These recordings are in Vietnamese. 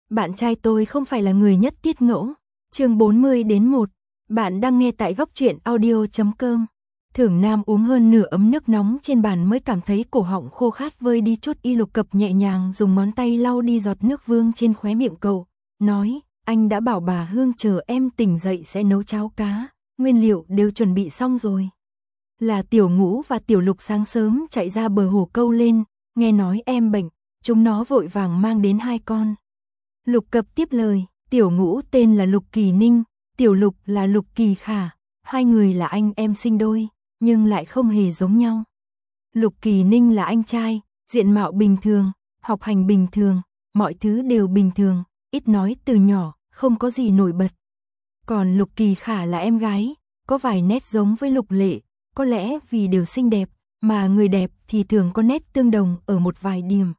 Bạn trai tôi không phải là người nhất tiết ngẫu. Chương 40-1. Bạn đang nghe tại góc truyện audio.com. Thưởng Nam uống hơn nửa ấm nước nóng trên bàn mới cảm thấy cổ họng khô khát vơi đi chút. Lục Cập nhẹ nhàng dùng ngón tay lau đi giọt nước vương trên khóe miệng cậu, nói, anh đã bảo bà Hương chờ em tỉnh dậy sẽ nấu cháo cá, nguyên liệu đều chuẩn bị xong rồi. Là Tiểu Ngũ và Tiểu Lục sáng sớm chạy ra bờ hồ câu lên, nghe nói em bệnh, chúng nó vội vàng mang đến 2 con. Lục Cập tiếp lời, Tiểu Ngũ tên là Lục Kỳ Ninh, Tiểu Lục là Lục Kỳ Khả, 2 người là anh em sinh đôi, nhưng lại không hề giống nhau. Lục Kỳ Ninh là anh trai, diện mạo bình thường, học hành bình thường, mọi thứ đều bình thường, ít nói từ nhỏ, không có gì nổi bật. Còn Lục Kỳ Khả là em gái, có vài nét giống với Lục Lệ, có lẽ vì đều xinh đẹp, mà người đẹp thì thường có nét tương đồng ở một vài điểm.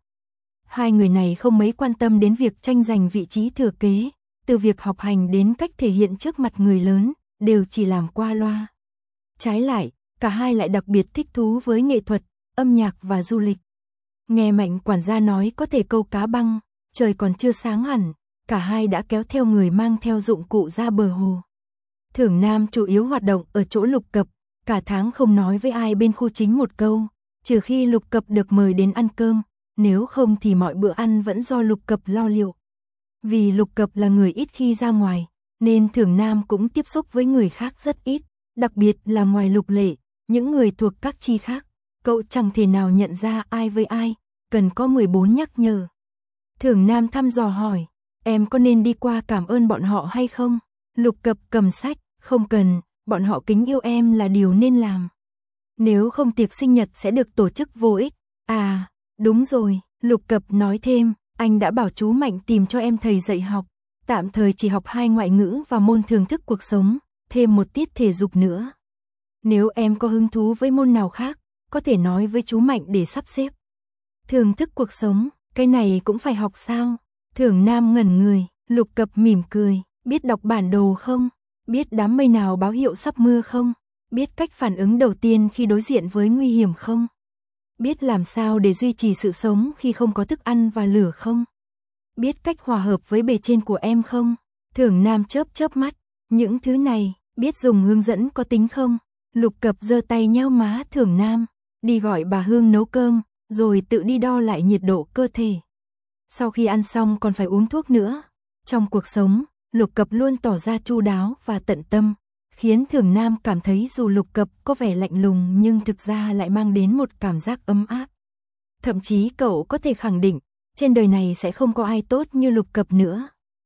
2 người này không mấy quan tâm đến việc tranh giành vị trí thừa kế, từ việc học hành đến cách thể hiện trước mặt người lớn, đều chỉ làm qua loa. Trái lại, cả hai lại đặc biệt thích thú với nghệ thuật, âm nhạc và du lịch. Nghe Mạnh quản gia nói có thể câu cá băng, trời còn chưa sáng hẳn, cả hai đã kéo theo người mang theo dụng cụ ra bờ hồ. Thưởng Nam chủ yếu hoạt động ở chỗ Lục Cập, cả tháng không nói với ai bên khu chính một câu, trừ khi Lục Cập được mời đến ăn cơm, nếu không thì mọi bữa ăn vẫn do Lục Cập lo liệu. Vì Lục Cập là người ít khi ra ngoài, nên Thưởng Nam cũng tiếp xúc với người khác rất ít, đặc biệt là ngoài Lục Lệ, những người thuộc các chi khác, cậu chẳng thể nào nhận ra ai với ai, cần có 14 nhắc nhở. Thưởng Nam thăm dò hỏi, em có nên đi qua cảm ơn bọn họ hay không? Lục Cập cầm sách, không cần, bọn họ kính yêu em là điều nên làm. Nếu không tiệc sinh nhật sẽ được tổ chức vô ích. À, đúng rồi, Lục Cập nói thêm, anh đã bảo chú Mạnh tìm cho em thầy dạy học, tạm thời chỉ học 2 ngoại ngữ và môn thưởng thức cuộc sống, thêm một tiết thể dục nữa. Nếu em có hứng thú với môn nào khác, có thể nói với chú Mạnh để sắp xếp. Thưởng thức cuộc sống, cái này cũng phải học sao? Thưởng Nam ngẩn người, Lục Cập mỉm cười, biết đọc bản đồ không? Biết đám mây nào báo hiệu sắp mưa không? Biết cách phản ứng đầu tiên khi đối diện với nguy hiểm không? Biết làm sao để duy trì sự sống khi không có thức ăn và lửa không? Biết cách hòa hợp với bề trên của em không? Thưởng Nam chớp mắt, những thứ này, biết dùng hướng dẫn có tính không? Lục Cập giơ tay nhéo má Thưởng Nam, đi gọi bà Hương nấu cơm, rồi tự đi đo lại nhiệt độ cơ thể. Sau khi ăn xong còn phải uống thuốc nữa. Trong cuộc sống, Lục Cập luôn tỏ ra chu đáo và tận tâm, khiến Thưởng Nam cảm thấy dù Lục Cập có vẻ lạnh lùng nhưng thực ra lại mang đến một cảm giác ấm áp. Thậm chí cậu có thể khẳng định, trên đời này sẽ không có ai tốt như Lục Cập nữa.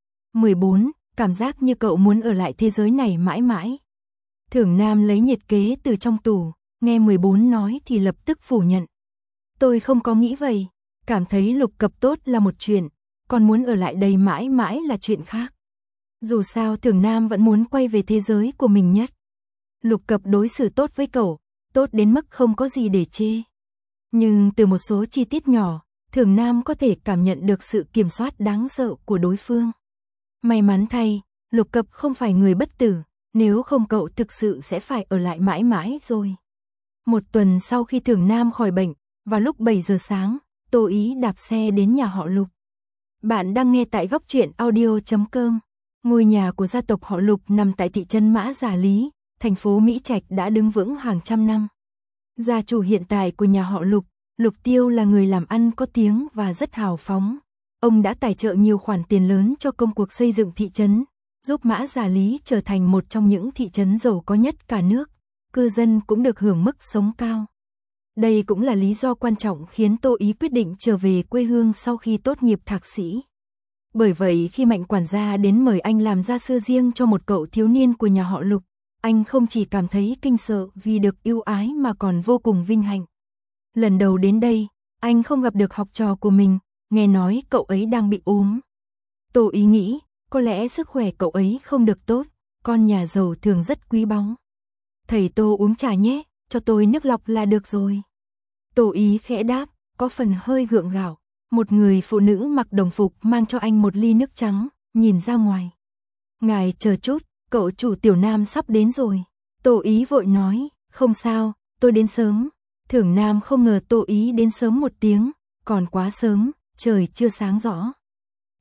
14. Cảm giác như cậu muốn ở lại thế giới này mãi mãi. Thưởng Nam lấy nhiệt kế từ trong tủ, nghe 14 nói thì lập tức phủ nhận. Tôi không có nghĩ vậy, cảm thấy Lục Cập tốt là một chuyện, còn muốn ở lại đây mãi mãi là chuyện khác. Dù sao Thưởng Nam vẫn muốn quay về thế giới của mình nhất. Lục Cập đối xử tốt với cậu, tốt đến mức không có gì để chê. Nhưng từ một số chi tiết nhỏ, Thưởng Nam có thể cảm nhận được sự kiểm soát đáng sợ của đối phương. May mắn thay, Lục Cập không phải người bất tử, nếu không cậu thực sự sẽ phải ở lại mãi mãi rồi. Một tuần sau khi Thưởng Nam khỏi bệnh, vào lúc 7 giờ sáng, Tô Ý đạp xe đến nhà họ Lục. Bạn đang nghe tại góc truyện audio.com. Ngôi nhà của gia tộc họ Lục nằm tại thị trấn Mã Giả Lý, thành phố Mỹ Trạch đã đứng vững hàng trăm năm. Gia chủ hiện tại của nhà họ Lục, Lục Tiêu là người làm ăn có tiếng và rất hào phóng. Ông đã tài trợ nhiều khoản tiền lớn cho công cuộc xây dựng thị trấn, giúp Mã Giả Lý trở thành một trong những thị trấn giàu có nhất cả nước. Cư dân cũng được hưởng mức sống cao. Đây cũng là lý do quan trọng khiến Tô Ý quyết định trở về quê hương sau khi tốt nghiệp thạc sĩ. Bởi vậy khi Mạnh quản gia đến mời anh làm gia sư riêng cho một cậu thiếu niên của nhà họ Lục, anh không chỉ cảm thấy kinh sợ vì được ưu ái mà còn vô cùng vinh hạnh. Lần đầu đến đây, anh không gặp được học trò của mình, nghe nói cậu ấy đang bị ốm. Tô Ý nghĩ, có lẽ sức khỏe cậu ấy không được tốt, con nhà giàu thường rất quý báu. Thầy Tô uống trà nhé, cho tôi nước lọc là được rồi. Tô Ý khẽ đáp, có phần hơi gượng gạo. Một người phụ nữ mặc đồng phục mang cho anh một ly nước trắng, nhìn ra ngoài. Ngài chờ chút, cậu chủ Tiểu Nam sắp đến rồi. Tô Ý vội nói, không sao, tôi đến sớm. Thưởng Nam không ngờ Tô Ý đến sớm một tiếng, còn quá sớm, trời chưa sáng rõ.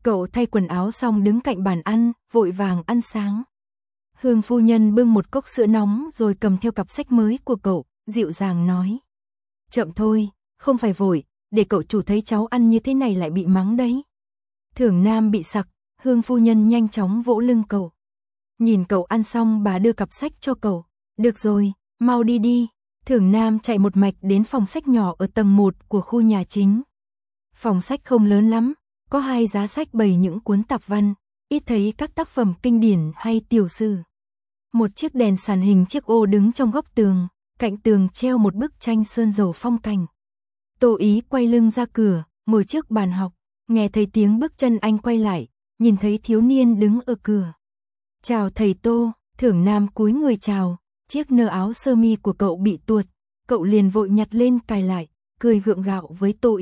Cậu thay quần áo xong đứng cạnh bàn ăn, vội vàng ăn sáng. Hương phu nhân bưng một cốc sữa nóng rồi cầm theo cặp sách mới của cậu, dịu dàng nói. Chậm thôi, không phải vội, để cậu chủ thấy cháu ăn như thế này lại bị mắng đấy. Thưởng Nam bị sặc, Hương phu nhân nhanh chóng vỗ lưng cậu. Nhìn cậu ăn xong bà đưa cặp sách cho cậu. Được rồi, mau đi đi. Thưởng Nam chạy một mạch đến phòng sách nhỏ ở tầng 1 của khu nhà chính. Phòng sách không lớn lắm, có 2 giá sách bày những cuốn tạp văn, ít thấy các tác phẩm kinh điển hay tiểu sử. Một chiếc đèn sàn hình chiếc ô đứng trong góc tường, cạnh tường treo một bức tranh sơn dầu phong cảnh. Tô Ý quay lưng ra cửa, ngồi trước bàn học, nghe thấy tiếng bước chân anh quay lại, nhìn thấy thiếu niên đứng ở cửa. Chào thầy Tô, Thưởng Nam cúi người chào, chiếc nơ áo sơ mi của cậu bị tuột, cậu liền vội nhặt lên cài lại, cười gượng gạo với Tô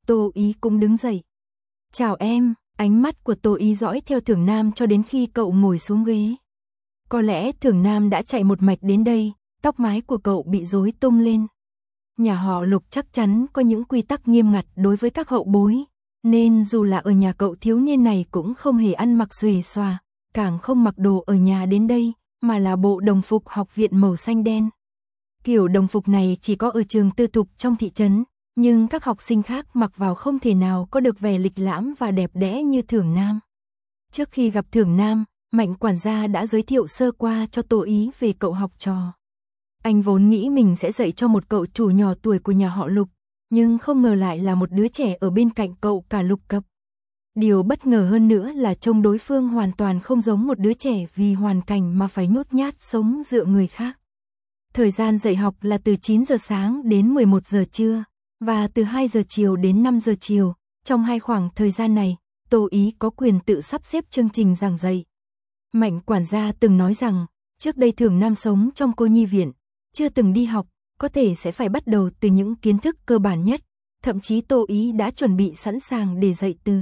Ý cũng đứng dậy. Chào em, ánh mắt của Tô Ý dõi theo Thưởng Nam cho đến khi cậu ngồi xuống ghế. Có lẽ Thưởng Nam đã chạy một mạch đến đây, tóc mái của cậu bị rối tung lên. Nhà họ Lục chắc chắn có những quy tắc nghiêm ngặt đối với các hậu bối, nên dù là ở nhà cậu thiếu niên này cũng không hề ăn mặc xuề xòa, càng không mặc đồ ở nhà đến đây, mà là bộ đồng phục học viện màu xanh đen. Kiểu đồng phục này chỉ có ở trường tư thục trong thị trấn, nhưng các học sinh khác mặc vào không thể nào có được vẻ lịch lãm và đẹp đẽ như Thưởng Nam. Trước khi gặp Thưởng Nam, Mạnh quản gia đã giới thiệu sơ qua cho Tô Ý về cậu học trò. Anh vốn nghĩ mình sẽ dạy cho một cậu chủ nhỏ tuổi của nhà họ Lục, nhưng không ngờ lại là một đứa trẻ ở bên cạnh cậu cả lục cập. Điều bất ngờ hơn nữa là trông đối phương hoàn toàn không giống một đứa trẻ vì hoàn cảnh mà phải nhút nhát sống dựa người khác. Thời gian dạy học là từ 9 giờ sáng đến 11 giờ trưa, và từ 2 giờ chiều đến 5 giờ chiều. Trong hai khoảng thời gian này, Tô Ý có quyền tự sắp xếp chương trình giảng dạy. Mạnh quản gia từng nói rằng, trước đây Thưởng Nam sống trong cô nhi viện, chưa từng đi học, có thể sẽ phải bắt đầu từ những kiến thức cơ bản nhất, thậm chí Tô Ý đã chuẩn bị sẵn sàng để dạy từ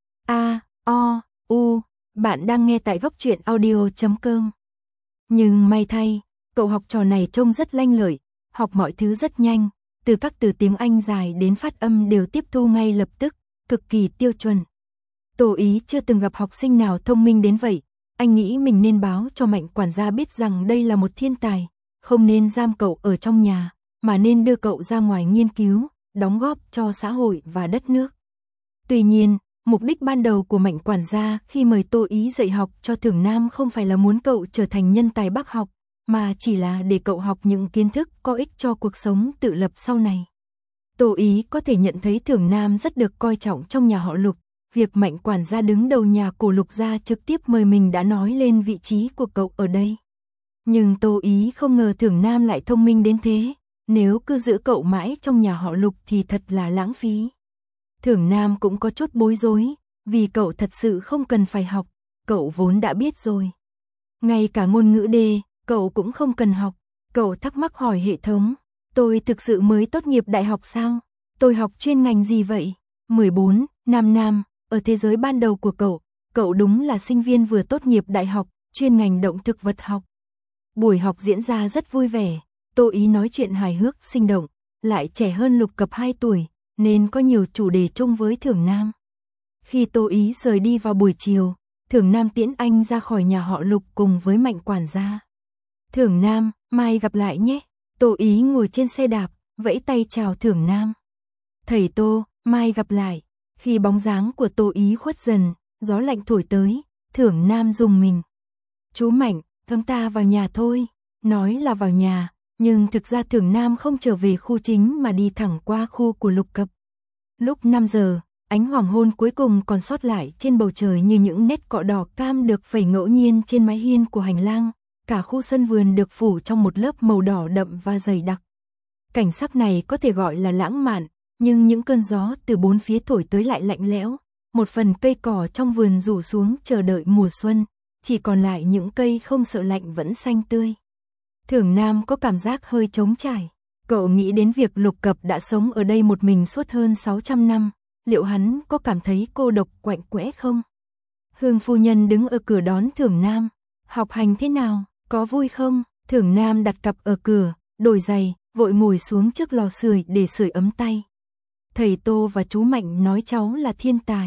A, O, U. Bạn đang nghe tại góc truyện audio.com. Nhưng may thay, cậu học trò này trông rất lanh lợi, học mọi thứ rất nhanh, từ các từ tiếng Anh dài đến phát âm đều tiếp thu ngay lập tức, cực kỳ tiêu chuẩn. Tô Ý chưa từng gặp học sinh nào thông minh đến vậy, anh nghĩ mình nên báo cho Mạnh quản gia biết rằng đây là một thiên tài, không nên giam cậu ở trong nhà, mà nên đưa cậu ra ngoài nghiên cứu, đóng góp cho xã hội và đất nước. Tuy nhiên, mục đích ban đầu của Mạnh quản gia khi mời Tô Ý dạy học cho Thưởng Nam không phải là muốn cậu trở thành nhân tài bác học, mà chỉ là để cậu học những kiến thức có ích cho cuộc sống tự lập sau này. Tô Ý có thể nhận thấy Thưởng Nam rất được coi trọng trong nhà họ Lục, việc Mạnh quản gia đứng đầu nhà cổ Lục gia trực tiếp mời mình đã nói lên vị trí của cậu ở đây. Nhưng Tô Ý không ngờ Thưởng Nam lại thông minh đến thế, nếu cứ giữ cậu mãi trong nhà họ Lục thì thật là lãng phí. Thưởng Nam cũng có chút bối rối, vì cậu thật sự không cần phải học, cậu vốn đã biết rồi. Ngay cả ngôn ngữ đề, cậu cũng không cần học, cậu thắc mắc hỏi hệ thống, tôi thực sự mới tốt nghiệp đại học sao? Tôi học chuyên ngành gì vậy? 14, Nam, ở thế giới ban đầu của cậu đúng là sinh viên vừa tốt nghiệp đại học, chuyên ngành động thực vật học. Buổi học diễn ra rất vui vẻ, Tô Ý nói chuyện hài hước sinh động, lại trẻ hơn Lục Cập 2 tuổi, nên có nhiều chủ đề chung với Thưởng Nam. Khi Tô Ý rời đi vào buổi chiều, Thưởng Nam tiễn anh ra khỏi nhà họ Lục cùng với Mạnh quản gia. Thưởng Nam, mai gặp lại nhé. Tô Ý ngồi trên xe đạp, vẫy tay chào Thưởng Nam. Thầy Tô, mai gặp lại. Khi bóng dáng của Tô Ý khuất dần, gió lạnh thổi tới, Thưởng Nam rùng mình. Chú Mạnh, chúng ta vào nhà thôi. Nói là vào nhà, nhưng thực ra Thưởng Nam không trở về khu chính mà đi thẳng qua khu của Lục Cập. Lúc 5 giờ, ánh hoàng hôn cuối cùng còn sót lại trên bầu trời như những nét cọ đỏ cam được phẩy ngẫu nhiên trên mái hiên của hành lang. Cả khu sân vườn được phủ trong một lớp màu đỏ đậm và dày đặc. Cảnh sắc này có thể gọi là lãng mạn, nhưng những cơn gió từ bốn phía thổi tới lại lạnh lẽo. Một phần cây cỏ trong vườn rủ xuống chờ đợi mùa xuân, chỉ còn lại những cây không sợ lạnh vẫn xanh tươi. Thưởng Nam có cảm giác hơi trống trải. Cậu nghĩ đến việc Lục Cập đã sống ở đây một mình suốt hơn 600 năm, liệu hắn có cảm thấy cô độc quạnh quẽ không? Hương phu nhân đứng ở cửa đón Thưởng Nam. Học hành thế nào, có vui không? Thưởng Nam đặt cặp ở cửa, đổi giày, vội ngồi xuống trước lò sưởi để sưởi ấm tay. Thầy Tô và chú Mạnh nói cháu là thiên tài.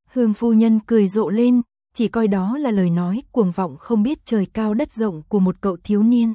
Hương phu nhân cười rộ lên, chỉ coi đó là lời nói cuồng vọng không biết trời cao đất rộng của một cậu thiếu niên.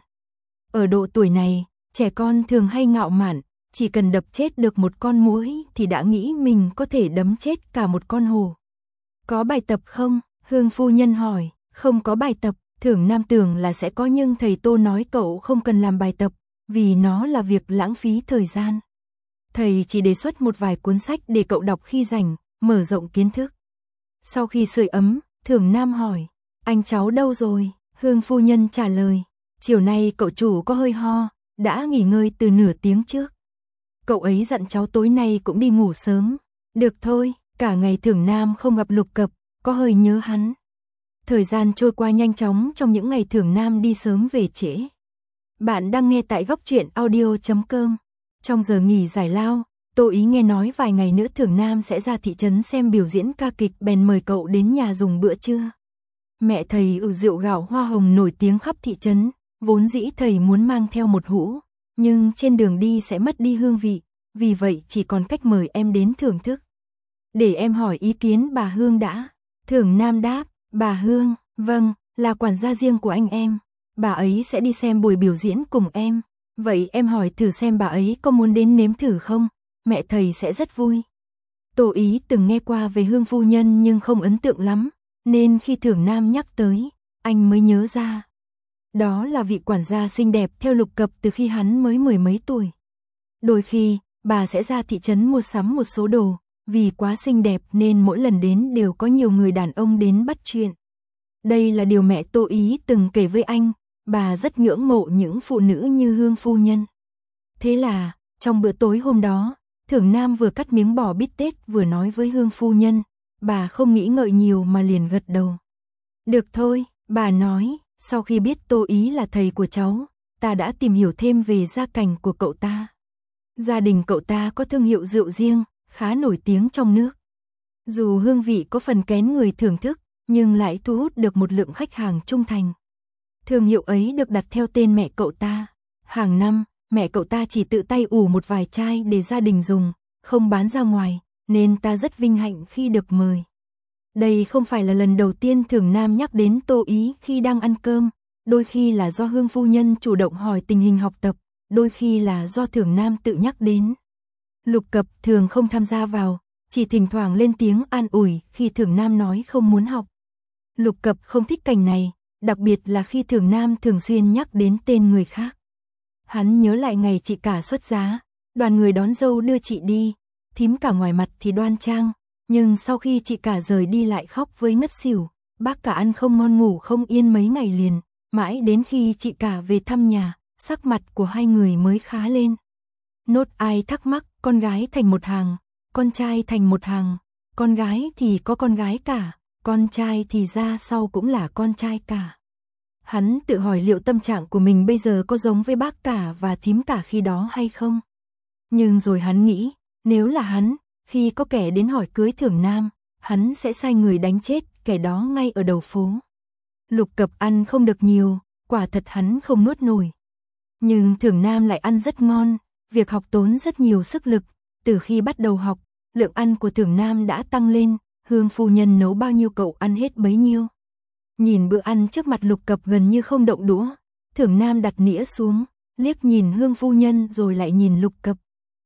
Ở độ tuổi này, trẻ con thường hay ngạo mạn, chỉ cần đập chết được một con muỗi thì đã nghĩ mình có thể đấm chết cả một con hổ. Có bài tập không? Hương phu nhân hỏi. Không có bài tập, Thưởng Nam tưởng là sẽ có nhưng thầy Tô nói cậu không cần làm bài tập, vì nó là việc lãng phí thời gian. Thầy chỉ đề xuất một vài cuốn sách để cậu đọc khi rảnh, mở rộng kiến thức. Sau khi sưởi ấm, Thưởng Nam hỏi, anh cháu đâu rồi? Hương phu nhân trả lời, chiều nay cậu chủ có hơi ho, đã nghỉ ngơi từ nửa tiếng trước. Cậu ấy dặn cháu tối nay cũng đi ngủ sớm. Được thôi, cả ngày Thưởng Nam không gặp Lục Cập, có hơi nhớ hắn. Thời gian trôi qua nhanh chóng trong những ngày Thưởng Nam đi sớm về trễ. Bạn đang nghe tại góc truyện audio.com. Trong giờ nghỉ giải lao, Tô Ý nghe nói vài ngày nữa Thưởng Nam sẽ ra thị trấn xem biểu diễn ca kịch bèn mời cậu đến nhà dùng bữa trưa. Mẹ thầy rượu gạo hoa hồng nổi tiếng khắp thị trấn, vốn dĩ thầy muốn mang theo một hũ, nhưng trên đường đi sẽ mất đi hương vị, vì vậy chỉ còn cách mời em đến thưởng thức. Để em hỏi ý kiến bà Hương đã. Thưởng Nam đáp, bà Hương, vâng, là quản gia riêng của anh em. Bà ấy sẽ đi xem buổi biểu diễn cùng em. Vậy em hỏi thử xem bà ấy có muốn đến nếm thử không? Mẹ thầy sẽ rất vui. Tô Ý từng nghe qua về Hương phu nhân nhưng không ấn tượng lắm, nên khi Thưởng Nam nhắc tới, anh mới nhớ ra. Đó là vị quản gia xinh đẹp theo Lục Cập từ khi hắn mới mười mấy tuổi. Đôi khi, bà sẽ ra thị trấn mua sắm một số đồ, vì quá xinh đẹp nên mỗi lần đến đều có nhiều người đàn ông đến bắt chuyện. Đây là điều mẹ Tô Ý từng kể với anh, bà rất ngưỡng mộ những phụ nữ như Hương phu nhân. Thế là, trong bữa tối hôm đó, Thưởng Nam vừa cắt miếng bò bít tết vừa nói với Hương phu nhân, bà không nghĩ ngợi nhiều mà liền gật đầu. Được thôi, bà nói, sau khi biết Tô Ý là thầy của cháu, ta đã tìm hiểu thêm về gia cảnh của cậu ta. Gia đình cậu ta có thương hiệu rượu riêng, khá nổi tiếng trong nước. Dù hương vị có phần kén người thưởng thức, nhưng lại thu hút được một lượng khách hàng trung thành. Thương hiệu ấy được đặt theo tên mẹ cậu ta. Hàng năm, mẹ cậu ta chỉ tự tay ủ một vài chai để gia đình dùng, không bán ra ngoài, nên ta rất vinh hạnh khi được mời. Đây không phải là lần đầu tiên Thưởng Nam nhắc đến Tô Ý khi đang ăn cơm, đôi khi là do Hương phu nhân chủ động hỏi tình hình học tập, đôi khi là do Thưởng Nam tự nhắc đến. Lục Cập thường không tham gia vào, chỉ thỉnh thoảng lên tiếng an ủi khi Thưởng Nam nói không muốn học. Lục Cập không thích cảnh này, đặc biệt là khi Thưởng Nam thường xuyên nhắc đến tên người khác. Hắn nhớ lại ngày chị cả xuất giá, đoàn người đón dâu đưa chị đi, thím cả ngoài mặt thì đoan trang, nhưng sau khi chị cả rời đi lại khóc với ngất xỉu, bác cả ăn không ngon ngủ không yên mấy ngày liền, mãi đến khi chị cả về thăm nhà, sắc mặt của hai người mới khá lên. Nốt ai thắc mắc, con gái thành một hàng, con trai thành một hàng, con gái thì có con gái cả, con trai thì ra sau cũng là con trai cả. Hắn tự hỏi liệu tâm trạng của mình bây giờ có giống với bác cả và thím cả khi đó hay không. Nhưng rồi hắn nghĩ, nếu là hắn, khi có kẻ đến hỏi cưới Thưởng Nam, hắn sẽ sai người đánh chết kẻ đó ngay ở đầu phố. Lục Cập ăn không được nhiều, quả thật hắn không nuốt nổi. Nhưng Thưởng Nam lại ăn rất ngon, việc học tốn rất nhiều sức lực, từ khi bắt đầu học, lượng ăn của Thưởng Nam đã tăng lên, Hương phu nhân nấu bao nhiêu cậu ăn hết bấy nhiêu. Nhìn bữa ăn trước mặt Lục Cập gần như không động đũa, Thưởng Nam đặt nĩa xuống, liếc nhìn Hương phu nhân rồi lại nhìn Lục Cập.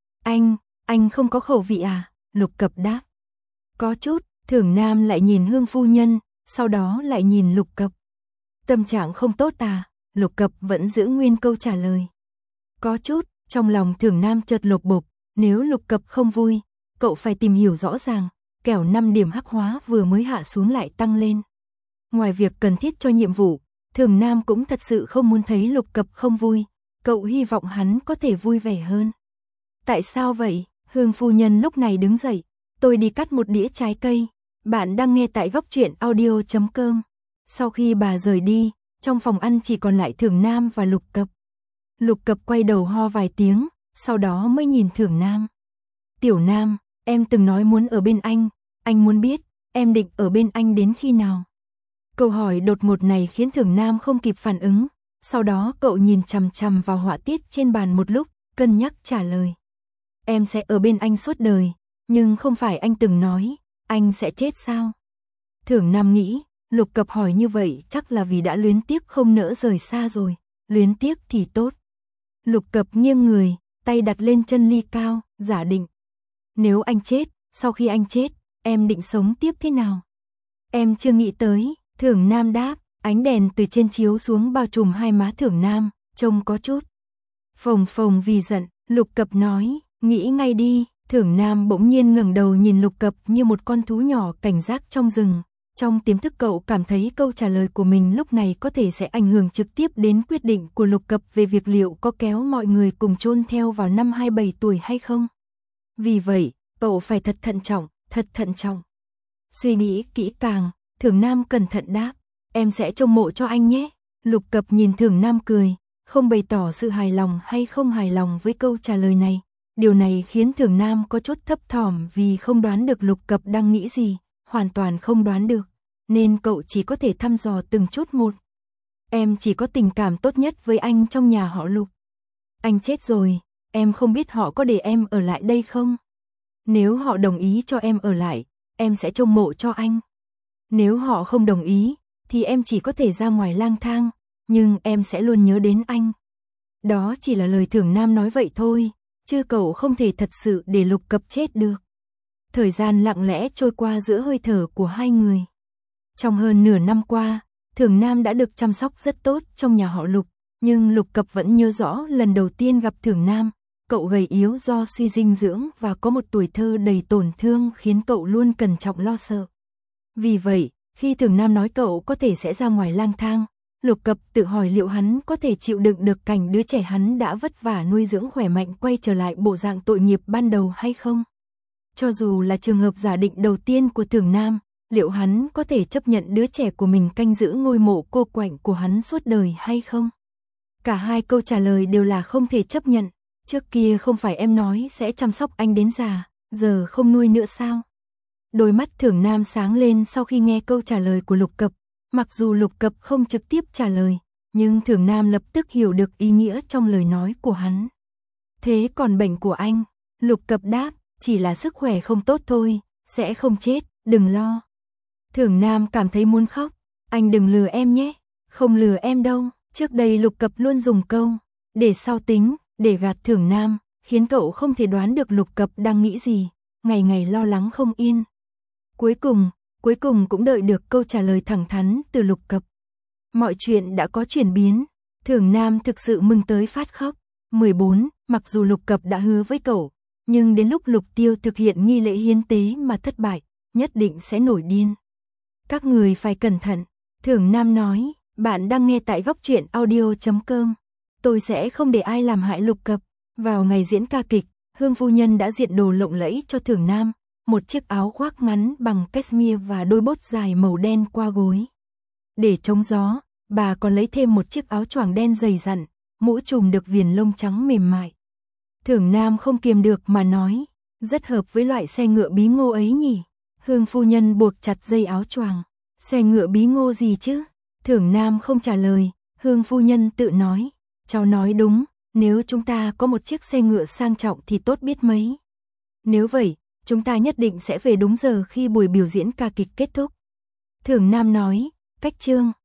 Anh không có khẩu vị à? Lục Cập đáp. Có chút, Thưởng Nam lại nhìn Hương phu nhân, sau đó lại nhìn Lục Cập. Tâm trạng không tốt à? Lục Cập vẫn giữ nguyên câu trả lời. Có chút, trong lòng Thưởng Nam chợt lột bột, nếu Lục Cập không vui, cậu phải tìm hiểu rõ ràng, kẻo 5 điểm hắc hóa vừa mới hạ xuống lại tăng lên. Ngoài việc cần thiết cho nhiệm vụ, Thưởng Nam cũng thật sự không muốn thấy Lục Cập không vui, cậu hy vọng hắn có thể vui vẻ hơn. Tại sao vậy? Hương phu nhân lúc này đứng dậy, tôi đi cắt một đĩa trái cây, bạn đang nghe tại góc truyện audio.com. Sau khi bà rời đi, trong phòng ăn chỉ còn lại Thưởng Nam và Lục Cập. Lục Cập quay đầu ho vài tiếng, sau đó mới nhìn Thưởng Nam. Tiểu Nam, em từng nói muốn ở bên anh muốn biết, em định ở bên anh đến khi nào? Câu hỏi đột ngột này khiến Thưởng Nam không kịp phản ứng, sau đó cậu nhìn chằm chằm vào họa tiết trên bàn một lúc, cân nhắc trả lời. Em sẽ ở bên anh suốt đời, nhưng không phải anh từng nói, anh sẽ chết sao? Thưởng Nam nghĩ, Lục Cập hỏi như vậy chắc là vì đã luyến tiếc không nỡ rời xa rồi, luyến tiếc thì tốt. Lục Cập nghiêng người, tay đặt lên chân ly cao, giả định. Nếu anh chết, sau khi anh chết, em định sống tiếp thế nào? Em chưa nghĩ tới, Thưởng Nam đáp, ánh đèn từ trên chiếu xuống bao trùm hai má Thưởng Nam, trông có chút phồng phồng vì giận. Lục Cập nói, nghĩ ngay đi. Thưởng Nam bỗng nhiên ngẩng đầu nhìn Lục Cập như một con thú nhỏ cảnh giác trong rừng. Trong tiềm thức cậu cảm thấy câu trả lời của mình lúc này có thể sẽ ảnh hưởng trực tiếp đến quyết định của Lục Cập về việc liệu có kéo mọi người cùng chôn theo vào năm 27 tuổi hay không. Vì vậy, cậu phải thật thận trọng. Suy nghĩ kỹ càng, Thưởng Nam cẩn thận đáp, em sẽ trông mộ cho anh nhé. Lục Cập nhìn Thưởng Nam cười, không bày tỏ sự hài lòng hay không hài lòng với câu trả lời này. Điều này khiến Thưởng Nam có chút thấp thỏm vì không đoán được Lục Cập đang nghĩ gì, hoàn toàn không đoán được, nên cậu chỉ có thể thăm dò từng chút một. Em chỉ có tình cảm tốt nhất với anh trong nhà họ Lục. Anh chết rồi, em không biết họ có để em ở lại đây không? Nếu họ đồng ý cho em ở lại, em sẽ trông mộ cho anh. Nếu họ không đồng ý, thì em chỉ có thể ra ngoài lang thang, nhưng em sẽ luôn nhớ đến anh. Đó chỉ là lời Thưởng Nam nói vậy thôi, chứ cậu không thể thật sự để Lục Cập chết được. Thời gian lặng lẽ trôi qua giữa hơi thở của hai người. Trong hơn nửa năm qua, Thưởng Nam đã được chăm sóc rất tốt trong nhà họ Lục, nhưng Lục Cập vẫn nhớ rõ lần đầu tiên gặp Thưởng Nam, cậu gầy yếu do suy dinh dưỡng và có một tuổi thơ đầy tổn thương khiến cậu luôn cẩn trọng lo sợ. Vì vậy, khi Thưởng Nam nói cậu có thể sẽ ra ngoài lang thang, Lục Cập tự hỏi liệu hắn có thể chịu đựng được cảnh đứa trẻ hắn đã vất vả nuôi dưỡng khỏe mạnh quay trở lại bộ dạng tội nghiệp ban đầu hay không? Cho dù là trường hợp giả định đầu tiên của Thưởng Nam, liệu hắn có thể chấp nhận đứa trẻ của mình canh giữ ngôi mộ cô quạnh của hắn suốt đời hay không? Cả hai câu trả lời đều là không thể chấp nhận. Trước kia không phải em nói sẽ chăm sóc anh đến già, giờ không nuôi nữa sao? Đôi mắt Thưởng Nam sáng lên sau khi nghe câu trả lời của Lục Cập. Mặc dù Lục Cập không trực tiếp trả lời, nhưng Thưởng Nam lập tức hiểu được ý nghĩa trong lời nói của hắn. Thế còn bệnh của anh? Lục Cập đáp, chỉ là sức khỏe không tốt thôi, sẽ không chết, đừng lo. Thưởng Nam cảm thấy muốn khóc, anh đừng lừa em nhé, không lừa em đâu. Trước đây Lục Cập luôn dùng câu, để sau tính, để gạt Thưởng Nam, khiến cậu không thể đoán được Lục Cập đang nghĩ gì, ngày ngày lo lắng không yên. Cuối cùng cũng đợi được câu trả lời thẳng thắn từ Lục Cập. Mọi chuyện đã có chuyển biến, Thưởng Nam thực sự mừng tới phát khóc. 14, mặc dù Lục Cập đã hứa với cậu, nhưng đến lúc Lục Tiêu thực hiện nghi lễ hiến tế mà thất bại, nhất định sẽ nổi điên. Các người phải cẩn thận, Thưởng Nam nói, bạn đang nghe tại Góc Truyện Audio.com. Tôi sẽ không để ai làm hại Lục Cập. Vào ngày diễn ca kịch, Hương phu nhân đã diện đồ lộng lẫy cho Thưởng Nam, một chiếc áo khoác ngắn bằng cashmere và đôi bốt dài màu đen qua gối. Để chống gió, bà còn lấy thêm một chiếc áo choàng đen dày dặn, mũ trùm được viền lông trắng mềm mại. Thưởng Nam không kiềm được mà nói, rất hợp với loại xe ngựa bí ngô ấy nhỉ. Hương phu nhân buộc chặt dây áo choàng. Xe ngựa bí ngô gì chứ? Thưởng Nam không trả lời, Hương phu nhân tự nói, cháu nói đúng, nếu chúng ta có một chiếc xe ngựa sang trọng thì tốt biết mấy. Nếu vậy, chúng ta nhất định sẽ về đúng giờ khi buổi biểu diễn ca kịch kết thúc. Thưởng Nam nói, cách chương.